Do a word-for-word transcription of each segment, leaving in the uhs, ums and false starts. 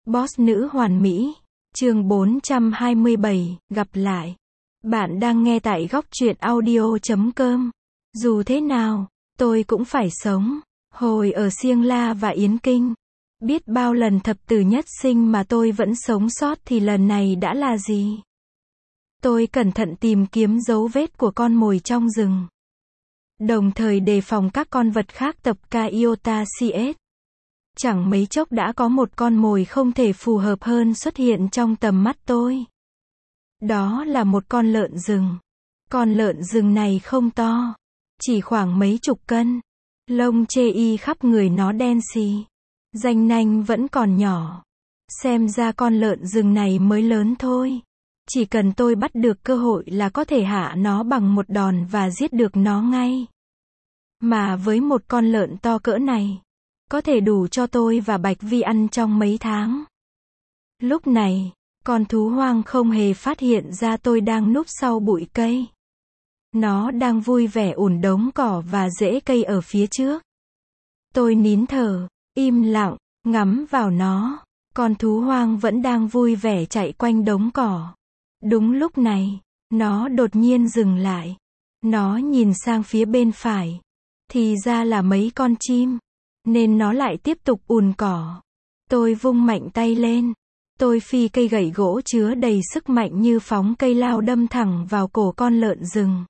Boss nữ hoàn mỹ. Chương bốn trăm hai mươi bảy, gặp lại. Bạn đang nghe tại góc truyện audio chấm com. Dù thế nào, tôi cũng phải sống. Hồi ở Siêng La và Yến Kinh, biết bao lần thập tử nhất sinh mà tôi vẫn sống sót thì lần này đã là gì? Tôi cẩn thận tìm kiếm dấu vết của con mồi trong rừng, đồng thời đề phòng các con vật khác tập Kaiota xê ét. Chẳng mấy chốc đã có một con mồi không thể phù hợp hơn xuất hiện trong tầm mắt tôi. Đó là một con lợn rừng. Con lợn rừng này không to, chỉ khoảng mấy chục cân. Lông chê y khắp người nó đen xì. Răng nanh vẫn còn nhỏ. Xem ra con lợn rừng này mới lớn thôi. Chỉ cần tôi bắt được cơ hội là có thể hạ nó bằng một đòn và giết được nó ngay. Mà với một con lợn to cỡ này, có thể đủ cho tôi và Bạch Vi ăn trong mấy tháng. Lúc này, con thú hoang không hề phát hiện ra tôi đang núp sau bụi cây. Nó đang vui vẻ ủn đống cỏ và rễ cây ở phía trước. Tôi nín thở, im lặng, ngắm vào nó. Con thú hoang vẫn đang vui vẻ chạy quanh đống cỏ. Đúng lúc này, nó đột nhiên dừng lại. Nó nhìn sang phía bên phải. Thì ra là mấy con chim. Nên nó lại tiếp tục ùn cỏ. Tôi vung mạnh tay lên. Tôi phi cây gậy gỗ chứa đầy sức mạnh như phóng cây lao đâm thẳng vào cổ con lợn rừng.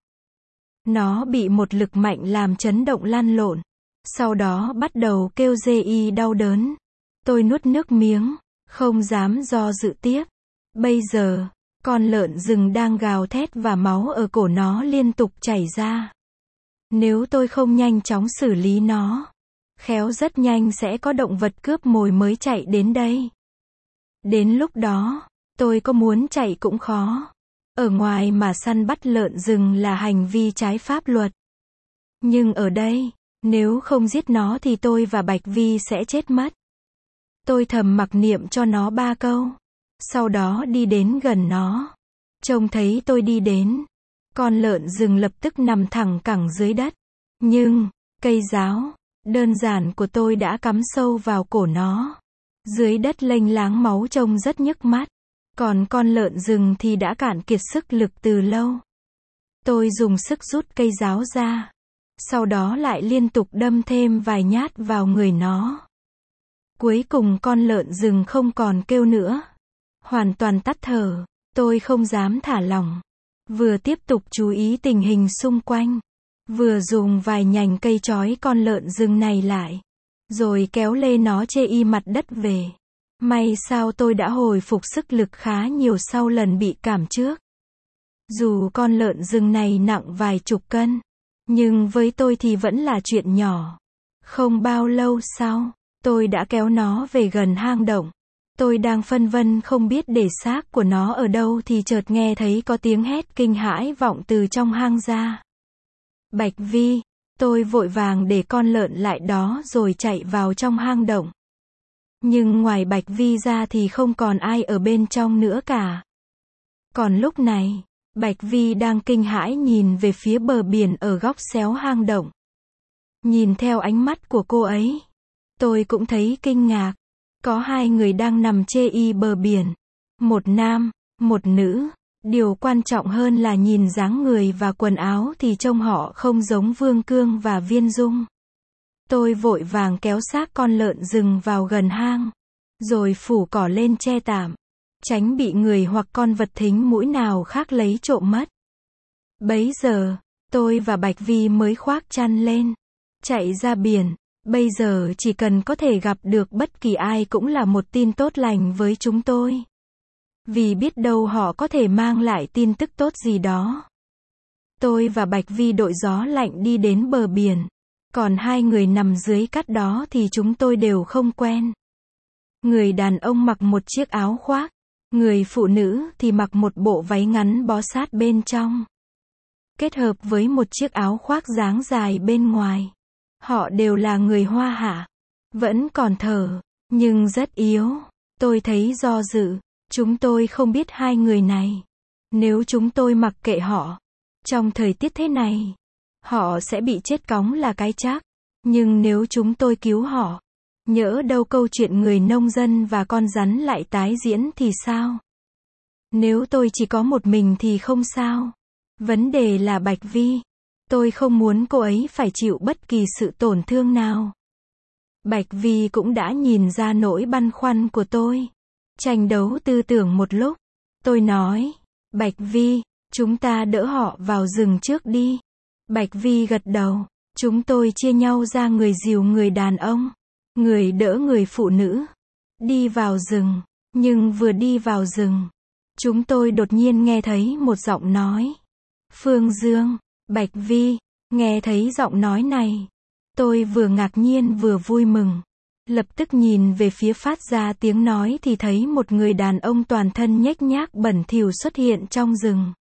Nó bị một lực mạnh làm chấn động lăn lộn. Sau đó bắt đầu kêu rê y đau đớn. Tôi nuốt nước miếng, không dám do dự tiếp. Bây giờ, con lợn rừng đang gào thét và máu ở cổ nó liên tục chảy ra. Nếu tôi không nhanh chóng xử lý nó, khéo rất nhanh sẽ có động vật cướp mồi mới chạy đến đây. Đến lúc đó, tôi có muốn chạy cũng khó. Ở ngoài mà săn bắt lợn rừng là hành vi trái pháp luật. Nhưng ở đây, nếu không giết nó thì tôi và Bạch Vi sẽ chết mất. Tôi thầm mặc niệm cho nó ba câu. Sau đó đi đến gần nó. Trông thấy tôi đi đến, con lợn rừng lập tức nằm thẳng cẳng dưới đất. Nhưng, cây giáo đơn giản của tôi đã cắm sâu vào cổ nó. Dưới đất lênh láng máu trông rất nhức mắt. Còn con lợn rừng thì đã cạn kiệt sức lực từ lâu. Tôi dùng sức rút cây giáo ra. Sau đó lại liên tục đâm thêm vài nhát vào người nó. Cuối cùng con lợn rừng không còn kêu nữa. Hoàn toàn tắt thở. Tôi không dám thả lỏng. Vừa tiếp tục chú ý tình hình xung quanh. Vừa dùng vài nhành cây trói con lợn rừng này lại. Rồi kéo lê nó chê y mặt đất về. May sao tôi đã hồi phục sức lực khá nhiều sau lần bị cảm trước. Dù con lợn rừng này nặng vài chục cân, nhưng với tôi thì vẫn là chuyện nhỏ. Không bao lâu sau, tôi đã kéo nó về gần hang động. Tôi đang phân vân không biết để xác của nó ở đâu thì chợt nghe thấy có tiếng hét kinh hãi vọng từ trong hang ra. Bạch Vi, tôi vội vàng để con lợn lại đó rồi chạy vào trong hang động. Nhưng ngoài Bạch Vi ra thì không còn ai ở bên trong nữa cả. Còn lúc này, Bạch Vi đang kinh hãi nhìn về phía bờ biển ở góc xéo hang động. Nhìn theo ánh mắt của cô ấy, tôi cũng thấy kinh ngạc. Có hai người đang nằm chê y bờ biển. Một nam, một nữ. Điều quan trọng hơn là nhìn dáng người và quần áo thì trông họ không giống Vương Cương và Viên Dung. Tôi vội vàng kéo xác con lợn rừng vào gần hang. Rồi phủ cỏ lên che tạm. Tránh bị người hoặc con vật thính mũi nào khác lấy trộm mất. Bấy giờ, tôi và Bạch Vi mới khoác chăn lên. Chạy ra biển. Bây giờ chỉ cần có thể gặp được bất kỳ ai cũng là một tin tốt lành với chúng tôi. Vì biết đâu họ có thể mang lại tin tức tốt gì đó. Tôi và Bạch Vi đội gió lạnh đi đến bờ biển. Còn hai người nằm dưới cát đó thì chúng tôi đều không quen. Người đàn ông mặc một chiếc áo khoác. Người phụ nữ thì mặc một bộ váy ngắn bó sát bên trong. Kết hợp với một chiếc áo khoác dáng dài bên ngoài. Họ đều là người Hoa Hạ. Vẫn còn thở, nhưng rất yếu. Tôi thấy do dự. Chúng tôi không biết hai người này. Nếu chúng tôi mặc kệ họ, trong thời tiết thế này, họ sẽ bị chết cóng là cái chắc. Nhưng nếu chúng tôi cứu họ, Nhỡ đâu câu chuyện người nông dân và con rắn lại tái diễn thì sao? Nếu tôi chỉ có một mình thì không sao. Vấn đề là Bạch Vi. Tôi không muốn cô ấy phải chịu bất kỳ sự tổn thương nào. Bạch Vi cũng đã nhìn ra nỗi băn khoăn của tôi. Tranh đấu tư tưởng một lúc. Tôi nói, Bạch Vi, chúng ta đỡ họ vào rừng trước đi. Bạch Vi gật đầu. Chúng tôi chia nhau ra người dìu người đàn ông, người đỡ người phụ nữ. Đi vào rừng. Nhưng vừa đi vào rừng, chúng tôi đột nhiên nghe thấy một giọng nói. Phương Dương, Bạch Vi, nghe thấy giọng nói này. Tôi vừa ngạc nhiên vừa vui mừng. Lập tức nhìn về phía phát ra tiếng nói thì thấy một người đàn ông toàn thân nhếch nhác bẩn thỉu xuất hiện trong rừng.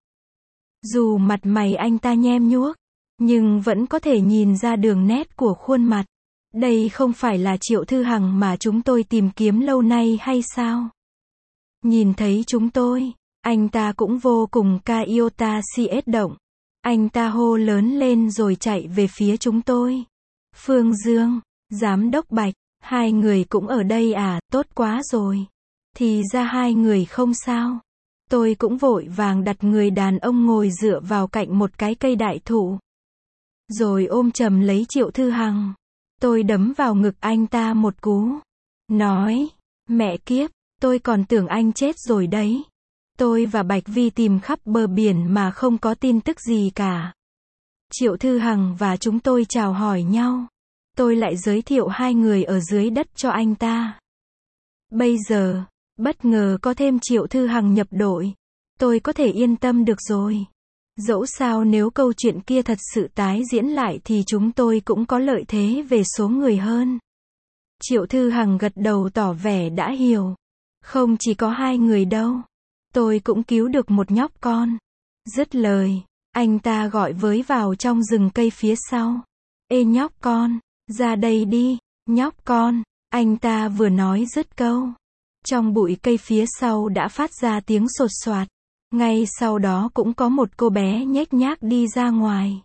Dù mặt mày anh ta nhem nhuốc, nhưng vẫn có thể nhìn ra đường nét của khuôn mặt. Đây không phải là Triệu Thư Hằng mà chúng tôi tìm kiếm lâu nay hay sao? Nhìn thấy chúng tôi, anh ta cũng vô cùng Kaiota siết động. Anh ta hô lớn lên rồi chạy về phía chúng tôi. Phương Dương, Giám đốc Bạch, hai người cũng ở đây à, tốt quá rồi. Thì ra hai người không sao. Tôi cũng vội vàng đặt người đàn ông ngồi dựa vào cạnh một cái cây đại thụ. Rồi ôm chầm lấy Triệu Thư Hằng. Tôi đấm vào ngực anh ta một cú. Nói, mẹ kiếp, tôi còn tưởng anh chết rồi đấy. Tôi và Bạch Vi tìm khắp bờ biển mà không có tin tức gì cả. Triệu Thư Hằng và chúng tôi chào hỏi nhau. Tôi lại giới thiệu hai người ở dưới đất cho anh ta. Bây giờ, bất ngờ có thêm Triệu Thư Hằng nhập đội. Tôi có thể yên tâm được rồi. Dẫu sao nếu câu chuyện kia thật sự tái diễn lại thì chúng tôi cũng có lợi thế về số người hơn. Triệu Thư Hằng gật đầu tỏ vẻ đã hiểu. Không chỉ có hai người đâu. Tôi cũng cứu được một nhóc con. Dứt lời, anh ta gọi với vào trong rừng cây phía sau. Ê nhóc con, ra đây đi, nhóc con. Anh ta vừa nói dứt câu. Trong bụi cây phía sau đã phát ra tiếng sột soạt. Ngay sau đó cũng có một cô bé nhếch nhác đi ra ngoài.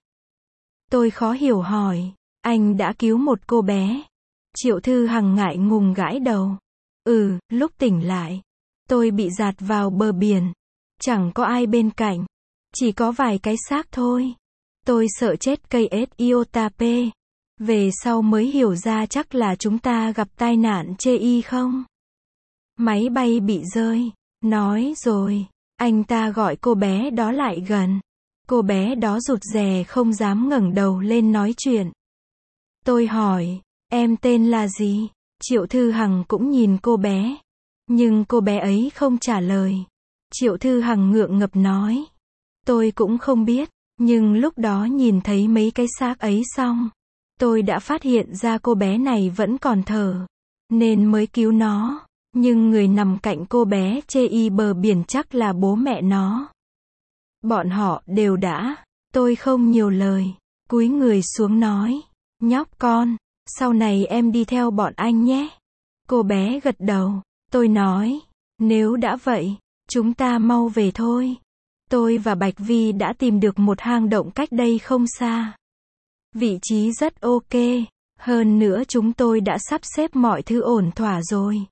Tôi khó hiểu hỏi, anh đã cứu một cô bé. Triệu Thư Hằng ngại ngùng gãi đầu. Ừ, lúc tỉnh lại, tôi bị dạt vào bờ biển. Chẳng có ai bên cạnh. Chỉ có vài cái xác thôi. Tôi sợ chết cây ết Iotape. Về sau mới hiểu ra chắc là chúng ta gặp tai nạn chê y không? Máy bay bị rơi. Nói rồi. Anh ta gọi cô bé đó lại gần. Cô bé đó rụt rè không dám ngẩng đầu lên nói chuyện. Tôi hỏi, em tên là gì? Triệu Thư Hằng cũng nhìn cô bé. Nhưng cô bé ấy không trả lời. Triệu Thư Hằng ngượng ngập nói. Tôi cũng không biết. Nhưng lúc đó nhìn thấy mấy cái xác ấy xong. Tôi đã phát hiện ra cô bé này vẫn còn thở. Nên mới cứu nó. Nhưng người nằm cạnh cô bé chê y bờ biển chắc là bố mẹ nó. Bọn họ đều đã. Tôi không nhiều lời. Cúi người xuống nói. Nhóc con, sau này em đi theo bọn anh nhé. Cô bé gật đầu. Tôi nói. Nếu đã vậy, chúng ta mau về thôi. Tôi và Bạch Vi đã tìm được một hang động cách đây không xa. Vị trí rất ok. Hơn nữa chúng tôi đã sắp xếp mọi thứ ổn thỏa rồi.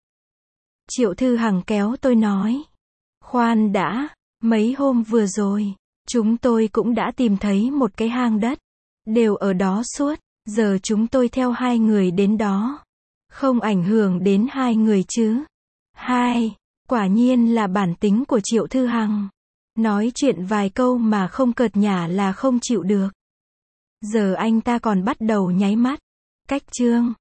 Triệu Thư Hằng kéo tôi nói. Khoan đã, mấy hôm vừa rồi, chúng tôi cũng đã tìm thấy một cái hang đất. Đều ở đó suốt, giờ chúng tôi theo hai người đến đó. Không ảnh hưởng đến hai người chứ. Hai, quả nhiên là bản tính của Triệu Thư Hằng. Nói chuyện vài câu mà không cợt nhả là không chịu được. Giờ anh ta còn bắt đầu nháy mắt. Cách chương.